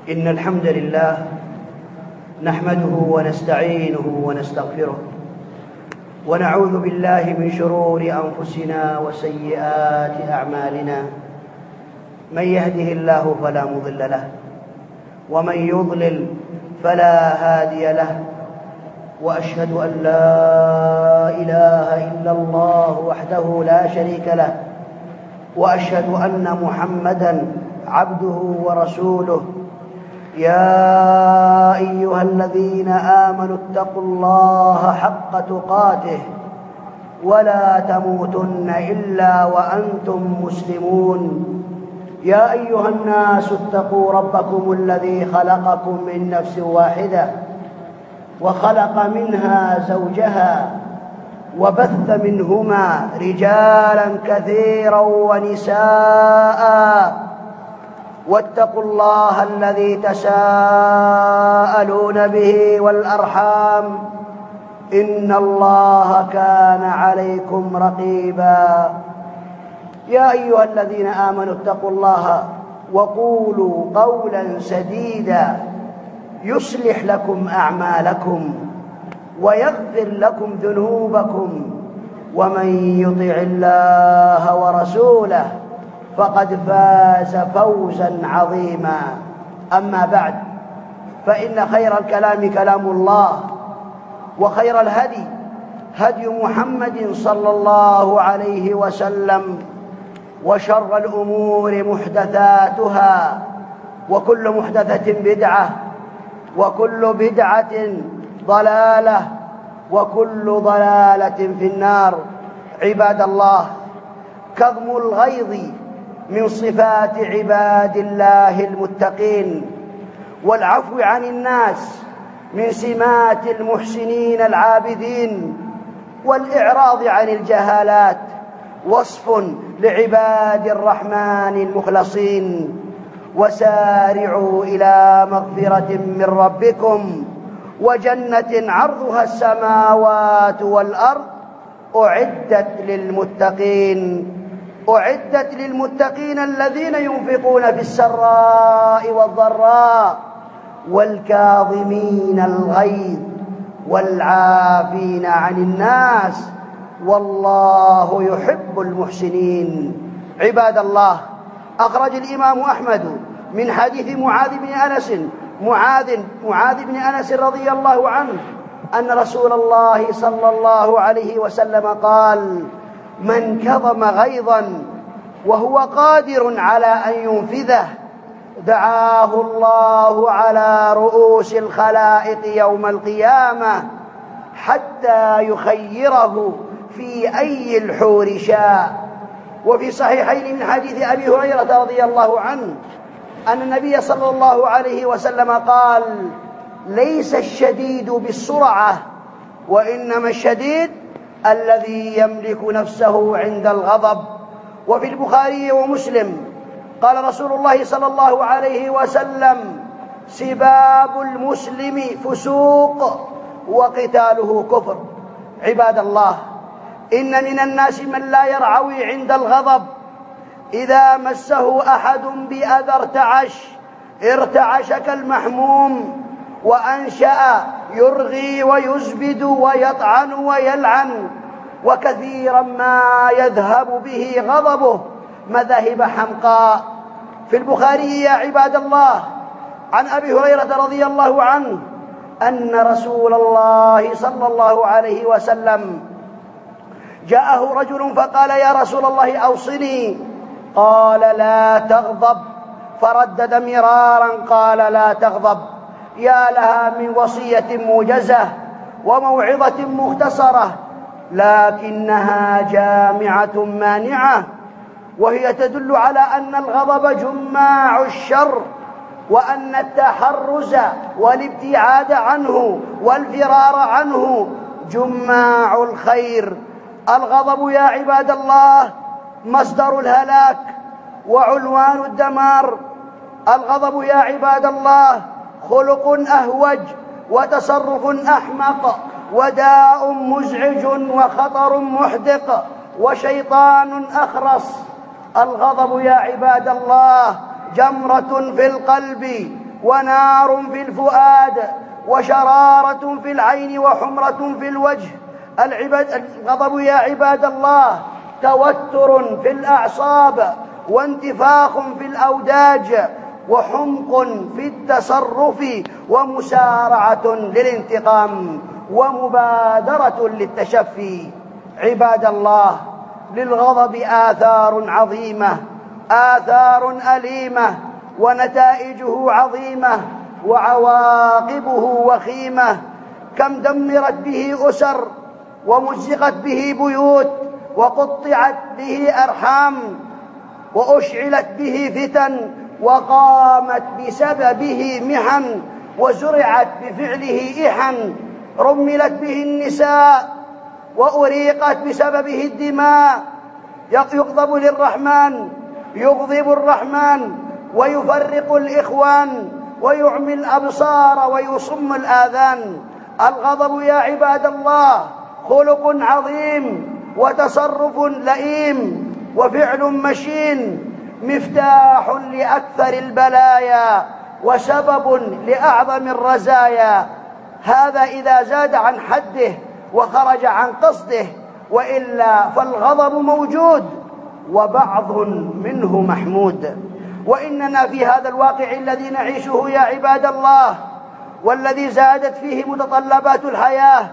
إن الحمد لله نحمده ونستعينه ونستغفره ونعوذ بالله من شرور أنفسنا وسيئات أعمالنا. من يهده الله فلا مضل له ومن يضلل فلا هادي له، وأشهد أن لا إله إلا الله وحده لا شريك له، وأشهد أن محمدًا عبده ورسوله. يا أيها الذين آمنوا اتقوا الله حق تقاته ولا تموتن إلا وأنتم مسلمون. يا أيها الناس اتقوا ربكم الذي خلقكم من نفس واحدة وخلق منها زوجها وبث منهما رجالا كثيرا ونساء، واتقوا الله الذي تساءلون به والأرحام، إن الله كان عليكم رقيبا. يا أيها الذين آمنوا اتقوا الله وقولوا قولا سديدا يصلح لكم أعمالكم ويغفر لكم ذنوبكم، ومن يطع الله ورسوله فقد فاز فوزا عظيما. أما بعد، فإن خير الكلام كلام الله، وخير الهدي هدي محمد صلى الله عليه وسلم، وشر الأمور محدثاتها، وكل محدثة بدعة، وكل بدعة ضلالة، وكل ضلالة في النار. عباد الله، كظم الغيظ من صفات عباد الله المتقين، والعفو عن الناس من سمات المحسنين العابدين، والإعراض عن الجهالات وصف لعباد الرحمن المخلصين. وسارعوا إلى مغفرة من ربكم وجنة عرضها السماوات والأرض أعدت للمتقين الذين ينفقون في السراء والضراء والكاظمين الغيظ والعافين عن الناس، والله يحب المحسنين. عباد الله، أخرج الإمام أحمد من حديث معاذ بن أنس رضي الله عنه أن رسول الله صلى الله عليه وسلم قال: من كظم غيظا وهو قادر على أن ينفذه دعاه الله على رؤوس الخلائق يوم القيامة حتى يخيره في أي الحور شاء. وفي صحيحين من حديث أبي هريرة رضي الله عنه أن النبي صلى الله عليه وسلم قال: ليس الشديد بالسرعة، وإنما الشديد الذي يملك نفسه عند الغضب. وفي البخاري ومسلم قال رسول الله صلى الله عليه وسلم: سباب المسلم فسوق وقتاله كفر. عباد الله، إن من الناس من لا يرعوي عند الغضب، إذا مسه أحد بأذى ارتعش كالمحموم، وأنشأ يرغي ويزبد ويطعن ويلعن، وكثيرا ما يذهب به غضبه مذاهب حمقاء. في البخاري يا عباد الله عن أبي هريرة رضي الله عنه أن رسول الله صلى الله عليه وسلم جاءه رجل فقال: يا رسول الله أوصني. قال: لا تغضب. فردد مرارا قال: لا تغضب. يا لها من وصية موجزة وموعظة مختصرة، لكنها جامعة مانعة، وهي تدل على أن الغضب جماع الشر، وأن التحرز والابتعاد عنه والفرار عنه جماع الخير. الغضب يا عباد الله مصدر الهلاك وعنوان الدمار. الغضب يا عباد الله خلق أهوج وتصرف أحمق وداء مزعج وخطر محدق وشيطان أخرس. الغضب يا عباد الله جمرة في القلب ونار في الفؤاد وشرارة في العين وحمرة في الوجه. الغضب يا عباد الله توتر في الأعصاب وانتفاخ في الأوداج وحمق في التصرف ومسارعة للانتقام ومبادرة للتشفي. عباد الله، للغضب آثار عظيمة، آثار أليمة، ونتائجه عظيمة وعواقبه وخيمة. كم دمرت به أسر، ومزقت به بيوت، وقطعت به أرحام، وأشعلت به فتن، وقامت بسببه محن، وزرعت بفعله إحن، رملت به النساء، وأريقت بسببه الدماء. يغضب للرحمن، يغضب الرحمن، ويفرق الإخوان، ويعمي الأبصار، ويصم الآذان. الغضب يا عباد الله خلق عظيم، وتصرف لئيم، وفعل مشين، مفتاح لأكثر البلايا، وسبب لأعظم الرزايا. هذا إذا زاد عن حده وخرج عن قصده، وإلا فالغضب موجود وبعض منه محمود. وإننا في هذا الواقع الذي نعيشه يا عباد الله، والذي زادت فيه متطلبات الحياة،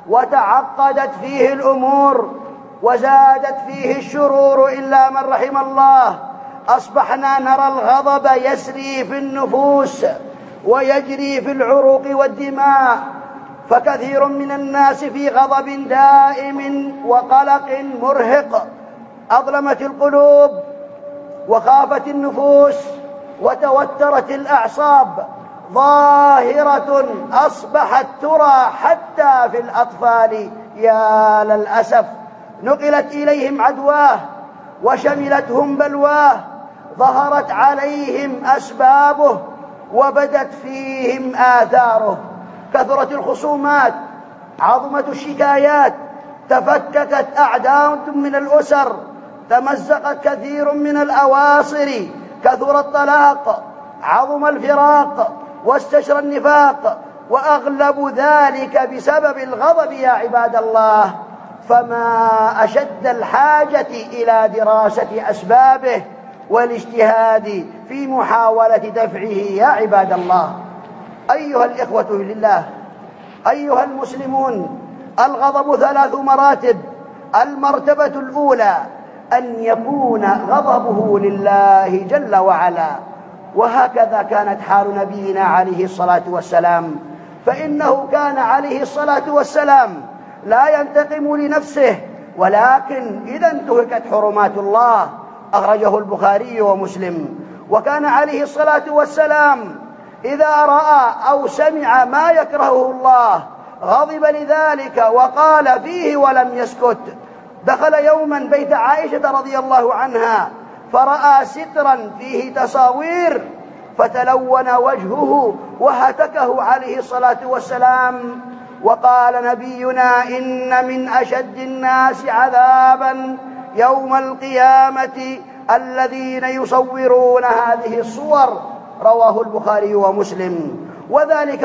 وتعقدت فيه الأمور، وزادت فيه الشرور إلا من رحم الله، أصبحنا نرى الغضب يسري في النفوس ويجري في العروق والدماء. فكثير من الناس في غضب دائم وقلق مرهق، أظلمت القلوب، وخافت النفوس، وتوترت الأعصاب. ظاهرة أصبحت ترى حتى في الأطفال يا للأسف. نقلت إليهم عدواه، وشملتهم بلواه، ظهرت عليهم أسبابه، وبدت فيهم آثاره. كثرت الخصومات، عظمت الشكايات، تفككت أعداد من الأسر، تمزقت كثير من الأواصر، كثر الطلاق، عظم الفراق، واستشرى النفاق، وأغلب ذلك بسبب الغضب يا عباد الله. فما أشد الحاجة إلى دراسة أسبابه والاجتهاد في محاولة دفعه يا عباد الله. أيها الإخوة لله، أيها المسلمون، الغضب 3 مراتب. المرتبة الأولى أن يكون غضبه لله جل وعلا، وهكذا كانت حال نبينا عليه الصلاة والسلام، فإنه كان عليه الصلاة والسلام لا ينتقم لنفسه، ولكن إذا انتهكت حرمات الله. أخرجه البخاري ومسلم. وكان عليه الصلاة والسلام إذا رأى أو سمع ما يكرهه الله غضب لذلك وقال فيه ولم يسكت. دخل يوما بيت عائشة رضي الله عنها، فرأى سترا فيه تصاوير، فتلون وجهه وهتكه عليه الصلاة والسلام. وقال نبينا: إن من أشد الناس عذابا يوم القيامة الذين يصورون هذه الصور. رواه البخاري ومسلم. وذلك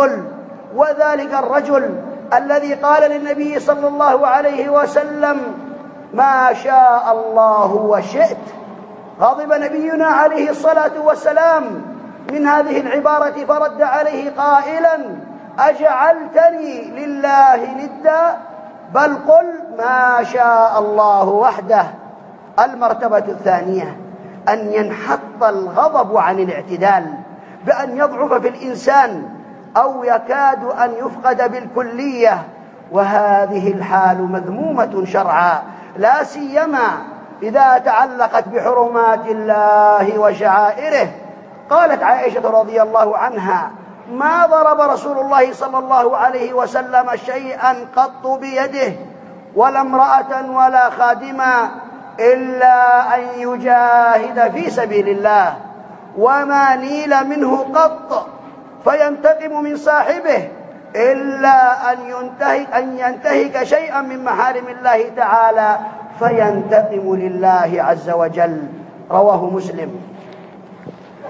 الرجل الذي قال للنبي صلى الله عليه وسلم: ما شاء الله وشئت. غضب نبينا عليه الصلاة والسلام من هذه العبارة، فرد عليه قائلا: أجعلتني لله ندا؟ بل قل ما شاء الله وحده. المرتبة الثانية أن ينحط الغضب عن الاعتدال، بأن يضعف في الإنسان أو يكاد أن يفقد بالكلية، وهذه الحال مذمومة شرعا، لا سيما إذا تعلقت بحرمات الله وشعائره. قالت عائشة رضي الله عنها: ما ضرب رسول الله صلى الله عليه وسلم شيئا قط بيده، ولا امرأة ولا خادما، إلا أن يجاهد في سبيل الله، وما نيل منه قط فينتقم من صاحبه إلا أن ينتهك شيئا من محارم الله تعالى فينتقم لله عز وجل. رواه مسلم.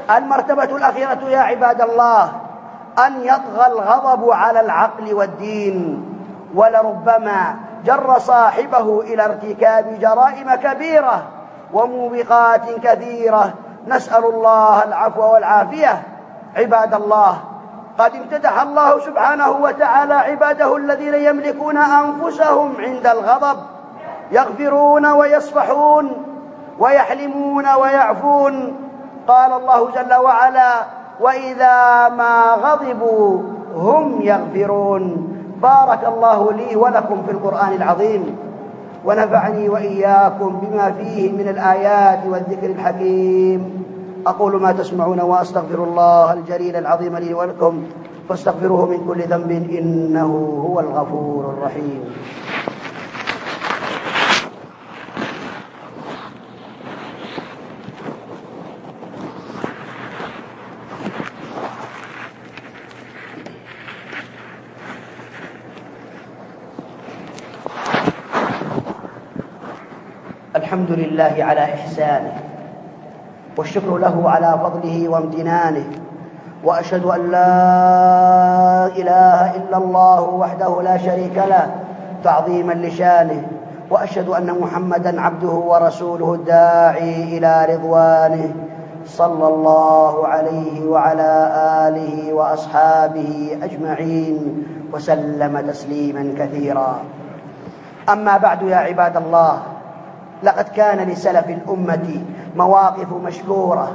المرتبة الأخيرة يا عباد الله أن يطغى الغضب على العقل والدين، ولربما جر صاحبه إلى ارتكاب جرائم كبيرة وموبقات كثيرة، نسأل الله العفو والعافية. عباد الله، قد امتدح الله سبحانه وتعالى عباده الذين يملكون أنفسهم عند الغضب، يغفرون ويصفحون ويحلمون ويعفون. قال الله جل وعلا: وإذا ما غضبوا هم يغفرون. بارك الله لي ولكم في القرآن العظيم، ونفعني وإياكم بما فيه من الآيات والذكر الحكيم. أقول ما تسمعون وأستغفر الله الجليل العظيم لي ولكم، فاستغفروه من كل ذنب إنه هو الغفور الرحيم. الحمد لله على إحسانه، والشكر له على فضله وامتنانه، وأشهد أن لا إله إلا الله وحده لا شريك له تعظيما لشانه، وأشهد أن محمدا عبده ورسوله الداعي إلى رضوانه، صلى الله عليه وعلى آله وأصحابه أجمعين وسلم تسليما كثيرا. أما بعد يا عباد الله، لقد كان لسلف الأمة مواقف مشكورة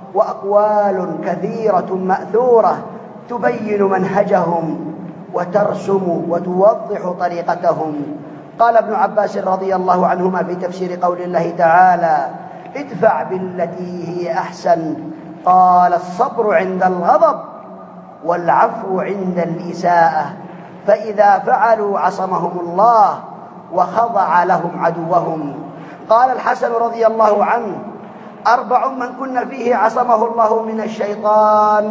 وأقوال كثيرة مأثورة تبين منهجهم وترسم وتوضح طريقتهم. قال ابن عباس رضي الله عنهما في تفسير قول الله تعالى: ادفع بالتي هي أحسن. قال: الصبر عند الغضب والعفو عند الإساءة، فإذا فعلوا عصمهم الله وخضع لهم عدوهم. قال الحسن رضي الله عنه: 4 من كن فيه عصمه الله من الشيطان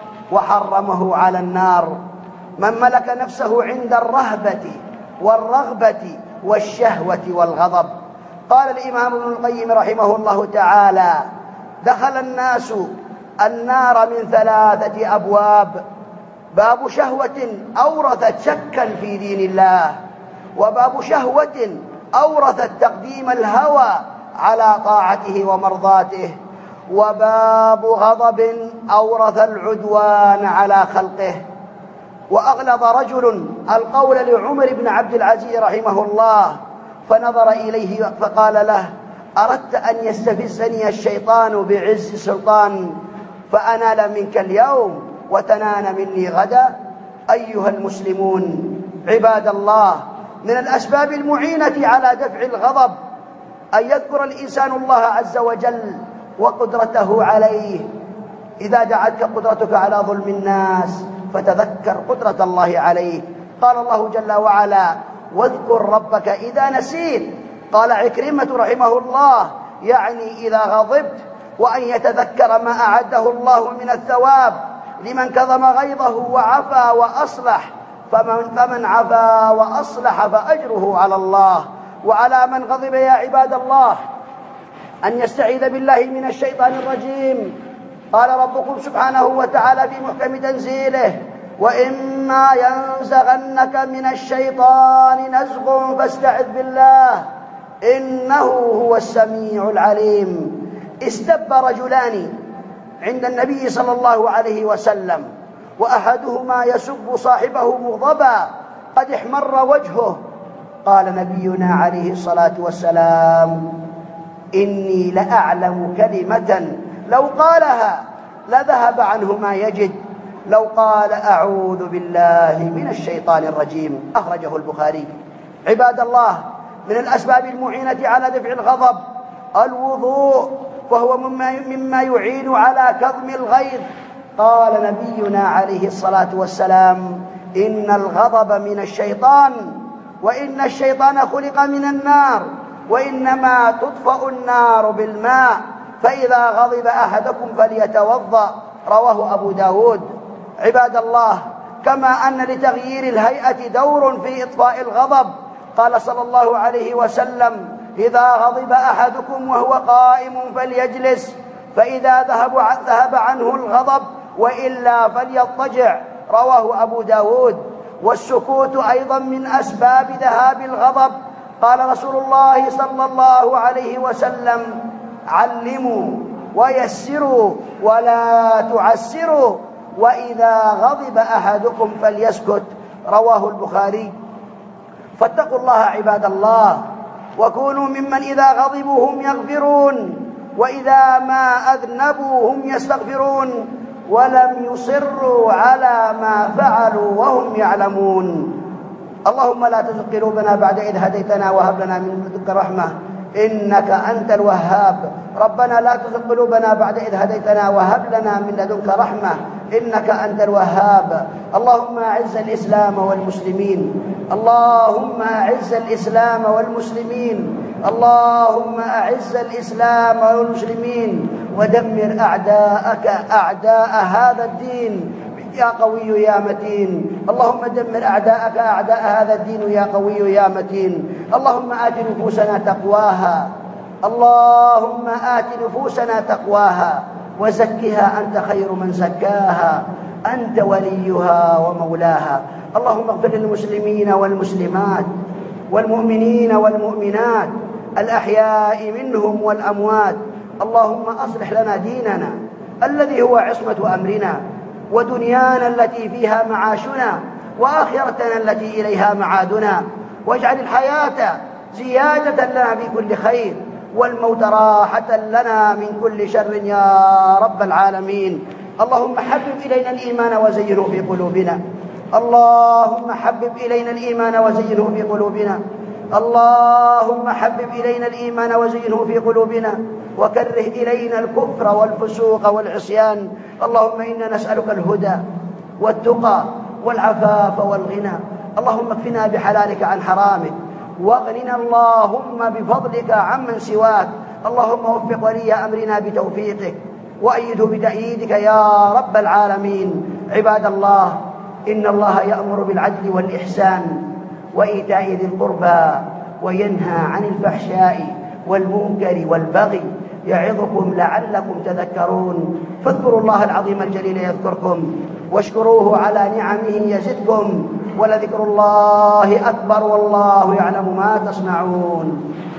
وحرمه على النار: من ملك نفسه عند الرهبة والرغبة والشهوة والغضب. قال الإمام ابن القيم رحمه الله تعالى: دخل الناس النار من 3 أبواب: باب شهوة أورثت شكا في دين الله، وباب شهوة أورثت تقديم الهوى على طاعته ومرضاته، وباب غضب أورث العدوان على خلقه. وأغلظ رجل القول لعمر بن عبد العزيز رحمه الله، فنظر إليه فقال له: أردت أن يستفزني الشيطان بعز سلطان فأنال منك اليوم وتنال مني غدا؟ أيها المسلمون عباد الله، من الأسباب المعينة على دفع الغضب أن يذكر الإنسان الله عز وجل وقدرته عليه. إذا دعتك قدرتك على ظلم الناس فتذكر قدرة الله عليه. قال الله جل وعلا: واذكر ربك إذا نسيت. قال عكرمة رحمه الله: يعني إذا غضبت، وأن يتذكر ما أعده الله من الثواب لمن كظم غيظه وعفا وأصلح، فمن عفا وأصلح فأجره على الله. وعلى من غضب يا عباد الله أن يستعيذ بالله من الشيطان الرجيم. قال ربكم سبحانه وتعالى في محكم تنزيله: وإما ينزغنك من الشيطان نزغ فاستعذ بالله إنه هو السميع العليم. استب رجلان عند النبي صلى الله عليه وسلم، وأحدهما يسب صاحبه مغضبا قد احمر وجهه. قال نبينا عليه الصلاة والسلام: إني لأعلم كلمة لو قالها لذهب عنه ما يجد، لو قال أعوذ بالله من الشيطان الرجيم. أخرجه البخاري. عباد الله، من الأسباب المعينة على دفع الغضب الوضوء، وهو مما يعين على كظم الغيظ. قال نبينا عليه الصلاة والسلام: إن الغضب من الشيطان، وإن الشيطان خلق من النار، وإنما تطفأ النار بالماء، فإذا غضب أحدكم فليتوضأ. رواه أبو داود. عباد الله، كما أن لتغيير الهيئة دور في إطفاء الغضب. قال صلى الله عليه وسلم: إذا غضب أحدكم وهو قائم فليجلس، فإذا ذهب عنه الغضب، وإلا فليضطجع. رواه أبو داود. والسكوت أيضا من أسباب ذهاب الغضب. قال رسول الله صلى الله عليه وسلم: علموا ويسروا ولا تعسروا، وإذا غضب أحدكم فليسكت. رواه البخاري. فاتقوا الله عباد الله، وكونوا ممن إذا غضبوا هم يغفرون، وإذا ما أذنبوا هم يستغفرون، ولم يصروا على ما فعلوا وهم يعلمون. اللهم لا تزغ قلوبنا بعد إذ هديتنا وهب لنا من لدنك رحمة إنك أنت الوهاب. ربنا لا تزغ قلوبنا بعد إذ هديتنا وهب لنا من لدنك رحمة إنك أنت الوهاب. اللهم أعز الإسلام والمسلمين، اللهم أعز الإسلام والمسلمين، اللهم أعز الإسلام والمسلمين، ودمر أعداءك أعداء هذا الدين يا قوي يا متين. اللهم دمر أعداءك أعداء هذا الدين يا قوي يا متين. اللهم آت نفوسنا تقواها، اللهم آت نفوسنا تقواها وزكها أنت خير من زكاها، أنت وليها ومولاها. اللهم اغفر للمسلمين والمسلمات والمؤمنين والمؤمنات الأحياء منهم والأموات. اللهم أصلح لنا ديننا الذي هو عصمة أمرنا، ودنيانا التي فيها معاشنا، وآخرتنا التي إليها معادنا، واجعل الحياة زيادة لنا في كل خير، والموت راحة لنا من كل شر يا رب العالمين. اللهم حبب إلينا الإيمان وزينه في قلوبنا، اللهم حبب إلينا الإيمان وزينه في قلوبنا، اللهم حبب إلينا الإيمان وزينه في قلوبنا، وكره إلينا الكفر والفسوق والعصيان. اللهم إنا نسألك الهدى والتقى والعفاف والغنى. اللهم اكفنا بحلالك عن حرامك، واغننا اللهم بفضلك عمن سواك. اللهم وفق ولي أمرنا بتوفيقك، وأيده بتأييدك يا رب العالمين. عباد الله، إن الله يأمر بالعدل والإحسان وإيتاء ذي القربى، وينهى عن الفحشاء والمنكر والبغي، يعظكم لعلكم تذكرون. فاذكروا الله العظيم الجليل يذكركم، واشكروه على نعمه يزدكم، ولذكر الله أكبر، والله يعلم ما تصنعون.